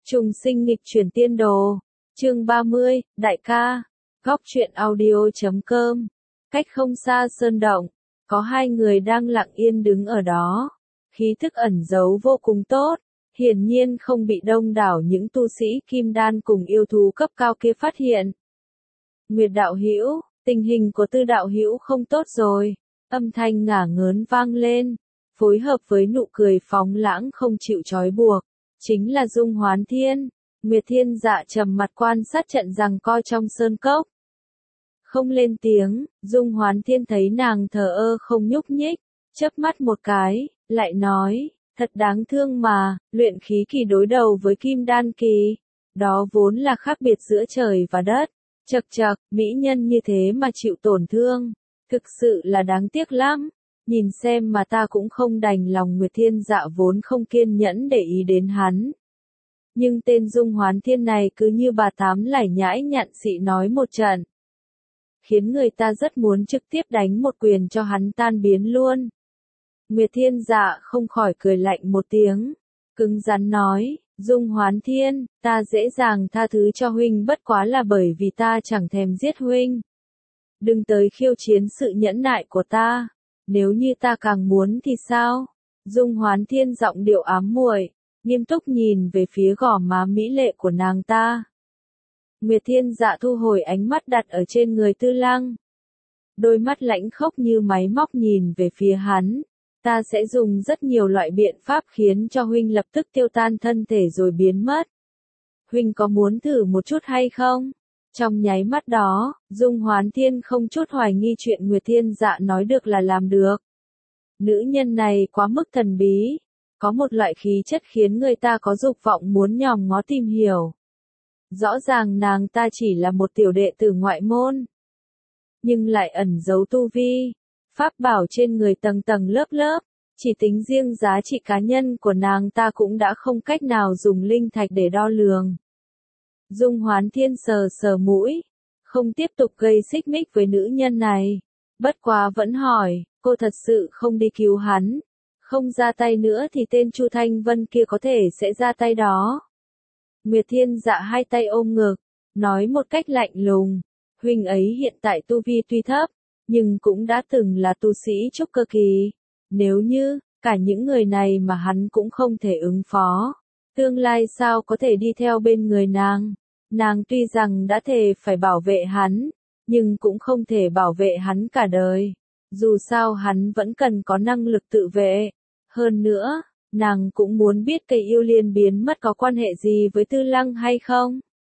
Trùng sinh nghịch chuyển tiên đồ. Chương 30, đại ca. Góc truyện audio.com. Cách không xa sơn động, có hai người đang lặng yên đứng ở đó. Khí thức ẩn giấu vô cùng tốt, hiển nhiên không bị đông đảo những tu sĩ kim đan cùng yêu thú cấp cao kia phát hiện. Nguyệt đạo hữu, tình hình của Tư đạo hữu không tốt rồi. Âm thanh ngả ngớn vang lên, phối hợp với nụ cười phóng lãng không chịu trói buộc, chính là Dung Hoán Thiên. Nguyệt Thiên Dạ trầm mặt quan sát trận giằng co trong sơn cốc. Không lên tiếng, Dung Hoán Thiên thấy nàng thờ ơ không nhúc nhích, chớp mắt một cái, lại nói, thật đáng thương mà, luyện khí kỳ đối đầu với kim đan kỳ. Đó vốn là khác biệt giữa trời và đất. Chậc chậc, mỹ nhân như thế mà chịu tổn thương, thực sự là đáng tiếc lắm. Nhìn xem mà ta cũng không đành lòng. Nguyệt Thiên Dạ vốn không kiên nhẫn để ý đến hắn. Nhưng tên Dung Hoán Thiên này cứ như bà tám lải nhải nhặn xị nói một trận, khiến người ta rất muốn trực tiếp đánh một quyền cho hắn tan biến luôn. Nguyệt Thiên Dạ không khỏi cười lạnh một tiếng, cứng rắn nói, Dung Hoán Thiên, ta dễ dàng tha thứ cho huynh bất quá là bởi vì ta chẳng thèm giết huynh. Đừng tới khiêu chiến sự nhẫn nại của ta, nếu như ta càng muốn thì sao? Dung Hoán Thiên giọng điệu ám muội, nghiêm túc nhìn về phía gò má mỹ lệ của nàng ta. Nguyệt Thiên Dạ thu hồi ánh mắt đặt ở trên người Tư Lăng. Đôi mắt lãnh khốc như máy móc nhìn về phía hắn. Ta sẽ dùng rất nhiều loại biện pháp khiến cho huynh lập tức tiêu tan thân thể rồi biến mất. Huynh có muốn thử một chút hay không? Trong nháy mắt đó, Dung Hoán Thiên không chút hoài nghi chuyện Nguyệt Thiên Dạ nói được là làm được. Nữ nhân này quá mức thần bí, có một loại khí chất khiến người ta có dục vọng muốn nhòm ngó tìm hiểu. Rõ ràng nàng ta chỉ là một tiểu đệ tử ngoại môn, nhưng lại ẩn giấu tu vi, pháp bảo trên người tầng tầng lớp lớp, chỉ tính riêng giá trị cá nhân của nàng ta cũng đã không cách nào dùng linh thạch để đo lường. Dung Hoán Thiên sờ sờ mũi, không tiếp tục gây xích mích với nữ nhân này, bất quá vẫn hỏi, cô thật sự không đi cứu hắn, không ra tay nữa thì tên Chu Thanh Vân kia có thể sẽ ra tay đó. Nguyệt Thiên Dạ hai tay ôm ngực, nói một cách lạnh lùng, huynh ấy hiện tại tu vi tuy thấp, nhưng cũng đã từng là tu sĩ trúc cơ kỳ. Nếu như, cả những người này mà hắn cũng không thể ứng phó, tương lai sao có thể đi theo bên người nàng. Nàng tuy rằng đã thề phải bảo vệ hắn, nhưng cũng không thể bảo vệ hắn cả đời. Dù sao hắn vẫn cần có năng lực tự vệ. Hơn nữa, nàng cũng muốn biết cây yêu liên biến mất có quan hệ gì với Tư Lăng hay không.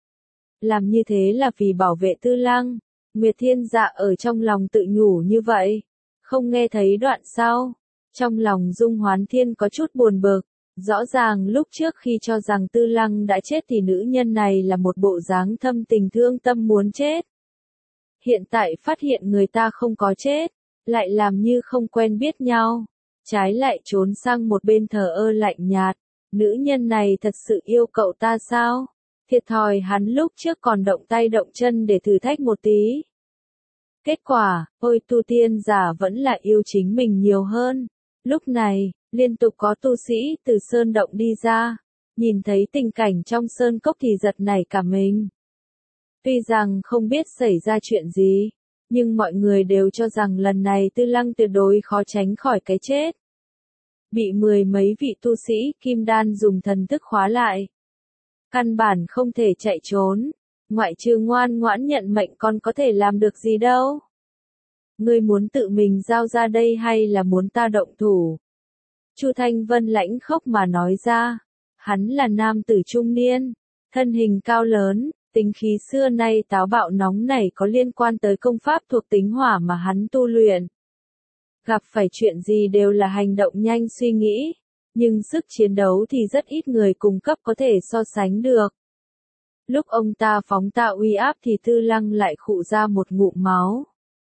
Làm như thế là vì bảo vệ Tư Lăng. Nguyệt Thiên Dạ ở trong lòng tự nhủ như vậy. Không nghe thấy đoạn sau. Trong lòng Dung Hoán Thiên có chút buồn bực. Rõ ràng lúc trước khi cho rằng Tư Lăng đã chết thì nữ nhân này là một bộ dáng thâm tình thương tâm muốn chết. Hiện tại phát hiện người ta không có chết, lại làm như không quen biết nhau. Trái lại trốn sang một bên thờ ơ lạnh nhạt. Nữ nhân này thật sự yêu cậu ta sao? Thiệt thòi hắn lúc trước còn động tay động chân để thử thách một tí. Kết quả, ôi tu tiên giả vẫn là yêu chính mình nhiều hơn. Lúc này, liên tục có tu sĩ từ sơn động đi ra, nhìn thấy tình cảnh trong sơn cốc thì giật nảy cả mình. Tuy rằng không biết xảy ra chuyện gì, nhưng mọi người đều cho rằng lần này Tư Lăng tuyệt đối khó tránh khỏi cái chết. Bị mười mấy vị tu sĩ kim đan dùng thần thức khóa lại. Căn bản không thể chạy trốn, ngoại trừ ngoan ngoãn nhận mệnh còn có thể làm được gì đâu. Ngươi muốn tự mình giao ra đây hay là muốn ta động thủ? Chu Thanh Vân lãnh khốc mà nói ra. Hắn là nam tử trung niên, thân hình cao lớn, tính khí xưa nay táo bạo nóng nảy có liên quan tới công pháp thuộc tính hỏa mà hắn tu luyện. Gặp phải chuyện gì đều là hành động nhanh suy nghĩ, nhưng sức chiến đấu thì rất ít người cùng cấp có thể so sánh được. Lúc ông ta phóng tạo uy áp thì Tư Lăng lại khụ ra một ngụm máu.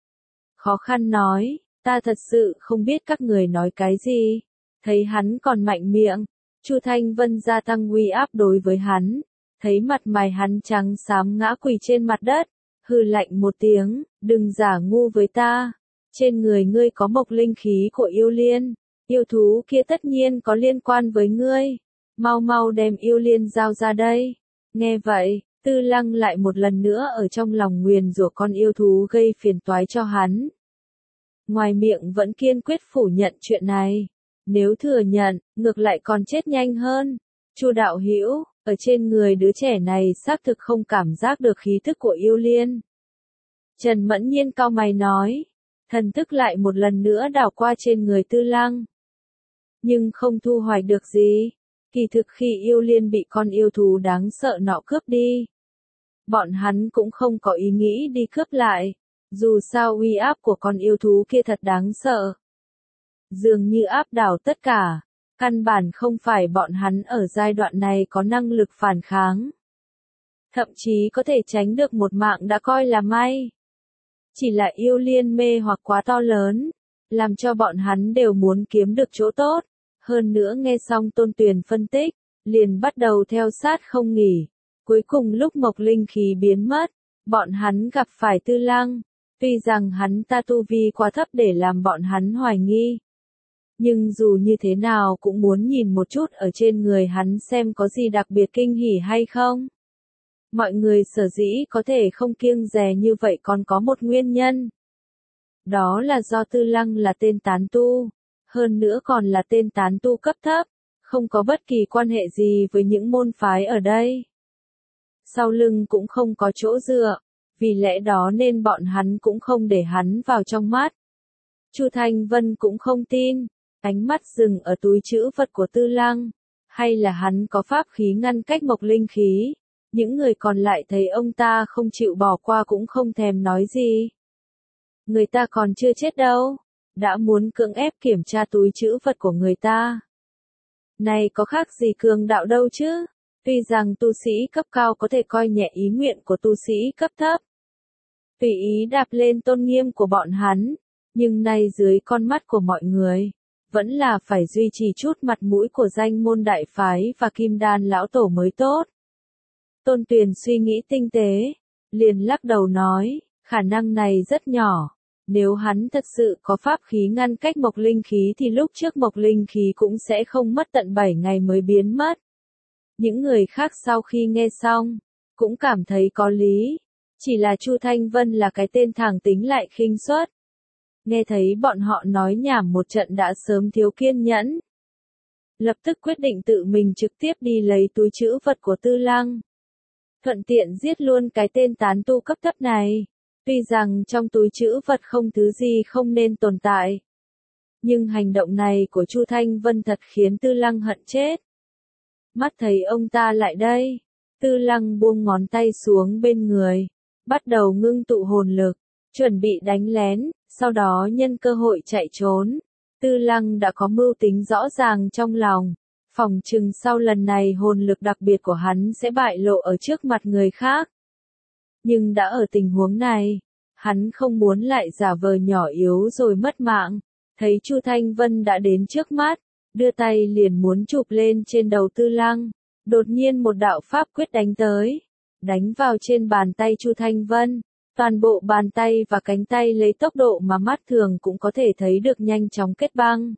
Khó khăn nói, ta thật sự không biết các người nói cái gì. Thấy hắn còn mạnh miệng, Chu Thanh Vân gia tăng uy áp đối với hắn. Thấy mặt mày hắn trắng xám ngã quỳ trên mặt đất, hừ lạnh một tiếng, đừng giả ngu với ta. Trên người ngươi có mộc linh khí của yêu liên, yêu thú kia tất nhiên có liên quan với ngươi. mau mau đem yêu liên giao ra đây. Nghe vậy, Tư Lăng lại một lần nữa ở trong lòng nguyền rủa con yêu thú gây phiền toái cho hắn. Ngoài miệng vẫn kiên quyết phủ nhận chuyện này. Nếu thừa nhận, ngược lại còn chết nhanh hơn. Chu đạo hữu, ở trên người đứa trẻ này xác thực không cảm giác được khí thức của yêu liên. Trần Mẫn Nhiên cau mày nói, thần thức lại một lần nữa đảo qua trên người Tư Lăng. Nhưng không thu hoạch được gì. Kỳ thực khi yêu liên bị con yêu thú đáng sợ nọ cướp đi, bọn hắn cũng không có ý nghĩ đi cướp lại. Dù sao uy áp của con yêu thú kia thật đáng sợ. Dường như áp đảo tất cả. Căn bản không phải bọn hắn ở giai đoạn này có năng lực phản kháng. Thậm chí có thể tránh được một mạng đã coi là may. Chỉ là yêu liên mê hoặc quá to lớn, làm cho bọn hắn đều muốn kiếm được chỗ tốt. Hơn nữa nghe xong Tôn Tuyền phân tích, liền bắt đầu theo sát không nghỉ. Cuối cùng lúc mộc linh khí biến mất, bọn hắn gặp phải Tư Lăng. Tuy rằng hắn ta tu vi quá thấp để làm bọn hắn hoài nghi. Nhưng dù như thế nào cũng muốn nhìn một chút ở trên người hắn xem có gì đặc biệt kinh hỉ hay không. Mọi người sở dĩ có thể không kiêng dè như vậy còn có một nguyên nhân. Đó là do Tư Lăng là tên tán tu, hơn nữa còn là tên tán tu cấp thấp, không có bất kỳ quan hệ gì với những môn phái ở đây. Sau lưng cũng không có chỗ dựa, vì lẽ đó nên bọn hắn cũng không để hắn vào trong mắt. Chu Thanh Vân cũng không tin, ánh mắt dừng ở túi trữ vật của Tư Lăng, hay là hắn có pháp khí ngăn cách mộc linh khí. Những người còn lại thấy ông ta không chịu bỏ qua cũng không thèm nói gì. Người ta còn chưa chết đâu, đã muốn cưỡng ép kiểm tra túi trữ vật của người ta. Này có khác gì cường đạo đâu chứ, tuy rằng tu sĩ cấp cao có thể coi nhẹ ý nguyện của tu sĩ cấp thấp. Tùy ý đạp lên tôn nghiêm của bọn hắn, nhưng nay dưới con mắt của mọi người, vẫn là phải duy trì chút mặt mũi của danh môn đại phái và kim đan lão tổ mới tốt. Tôn Tuyền suy nghĩ tinh tế, liền lắc đầu nói, khả năng này rất nhỏ. Nếu hắn thật sự có pháp khí ngăn cách mộc linh khí thì lúc trước mộc linh khí cũng sẽ không mất tận 7 ngày mới biến mất. Những người khác sau khi nghe xong, cũng cảm thấy có lý. Chỉ là Chu Thanh Vân là cái tên thẳng tính lại khinh suất. Nghe thấy bọn họ nói nhảm một trận đã sớm thiếu kiên nhẫn. Lập tức quyết định tự mình trực tiếp đi lấy túi trữ vật của Tư Lăng. Thuận tiện giết luôn cái tên tán tu cấp thấp này. Tuy rằng trong túi trữ vật không thứ gì không nên tồn tại. Nhưng hành động này của Chu Thanh Vân thật khiến Tư Lăng hận chết. Mắt thấy ông ta lại đây. Tư Lăng buông ngón tay xuống bên người. Bắt đầu ngưng tụ hồn lực. Chuẩn bị đánh lén. Sau đó nhân cơ hội chạy trốn. Tư Lăng đã có mưu tính rõ ràng trong lòng. Phòng chừng sau lần này hồn lực đặc biệt của hắn sẽ bại lộ ở trước mặt người khác. Nhưng đã ở tình huống này, hắn không muốn lại giả vờ nhỏ yếu rồi mất mạng. Thấy Chu Thanh Vân đã đến trước mắt, đưa tay liền muốn chụp lên trên đầu Tư Lăng. Đột nhiên một đạo pháp quyết đánh tới, đánh vào trên bàn tay Chu Thanh Vân. Toàn bộ bàn tay và cánh tay lấy tốc độ mà mắt thường cũng có thể thấy được nhanh chóng kết băng.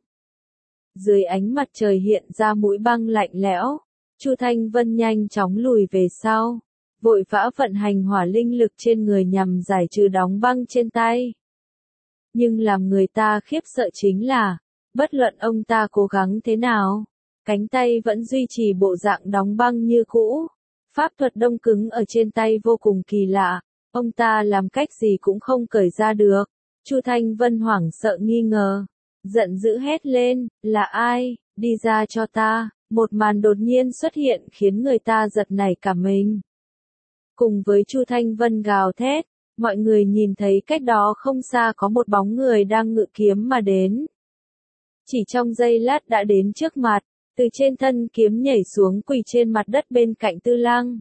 Dưới ánh mặt trời hiện ra mũi băng lạnh lẽo, Chu Thanh Vân nhanh chóng lùi về sau, vội vã vận hành hỏa linh lực trên người nhằm giải trừ đóng băng trên tay. Nhưng làm người ta khiếp sợ chính là, bất luận ông ta cố gắng thế nào, cánh tay vẫn duy trì bộ dạng đóng băng như cũ. Pháp thuật đông cứng ở trên tay vô cùng kỳ lạ, ông ta làm cách gì cũng không cởi ra được. Chu Thanh Vân hoảng sợ nghi ngờ, giận dữ hét lên, là ai, đi ra cho ta. Một màn đột nhiên xuất hiện khiến người ta giật nảy cả mình. Cùng với Chu Thanh Vân gào thét, mọi người nhìn thấy cách đó không xa có một bóng người đang ngự kiếm mà đến. Chỉ trong giây lát đã đến trước mặt, từ trên thân kiếm nhảy xuống quỳ trên mặt đất bên cạnh Tư Lăng.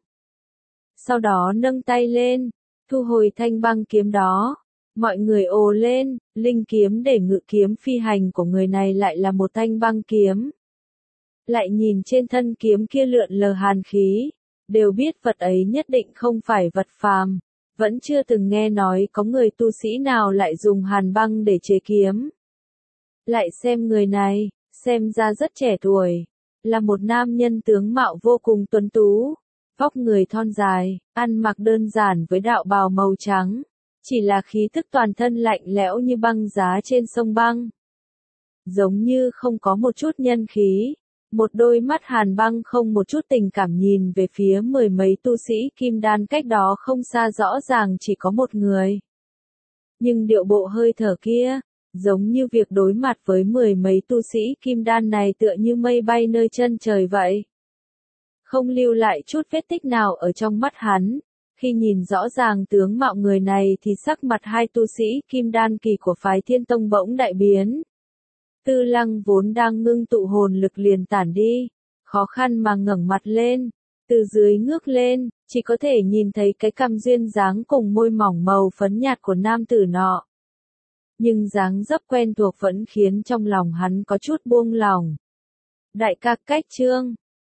Sau đó nâng tay lên, thu hồi thanh băng kiếm đó. Mọi người ồ lên, linh kiếm để ngự kiếm phi hành của người này lại là một thanh băng kiếm. Lại nhìn trên thân kiếm kia lượn lờ hàn khí, đều biết vật ấy nhất định không phải vật phàm, vẫn chưa từng nghe nói có người tu sĩ nào lại dùng hàn băng để chế kiếm. Lại xem người này, xem ra rất trẻ tuổi, là một nam nhân tướng mạo vô cùng tuấn tú, vóc người thon dài, ăn mặc đơn giản với đạo bào màu trắng, chỉ là khí tức toàn thân lạnh lẽo như băng giá trên sông băng. Giống như không có một chút nhân khí, một đôi mắt hàn băng không một chút tình cảm nhìn về phía mười mấy tu sĩ kim đan cách đó không xa, rõ ràng chỉ có một người. Nhưng điệu bộ hơi thở kia, giống như việc đối mặt với mười mấy tu sĩ kim đan này tựa như mây bay nơi chân trời vậy. Không lưu lại chút vết tích nào ở trong mắt hắn. Khi nhìn rõ ràng tướng mạo người này thì sắc mặt hai tu sĩ kim đan kỳ của phái Thiên Tông bỗng đại biến. Tư Lăng vốn đang ngưng tụ hồn lực liền tản đi, khó khăn mà ngẩng mặt lên, từ dưới ngước lên, chỉ có thể nhìn thấy cái cằm duyên dáng cùng môi mỏng màu phấn nhạt của nam tử nọ. Nhưng dáng dấp quen thuộc vẫn khiến trong lòng hắn có chút buông lòng. Đại ca, cách chương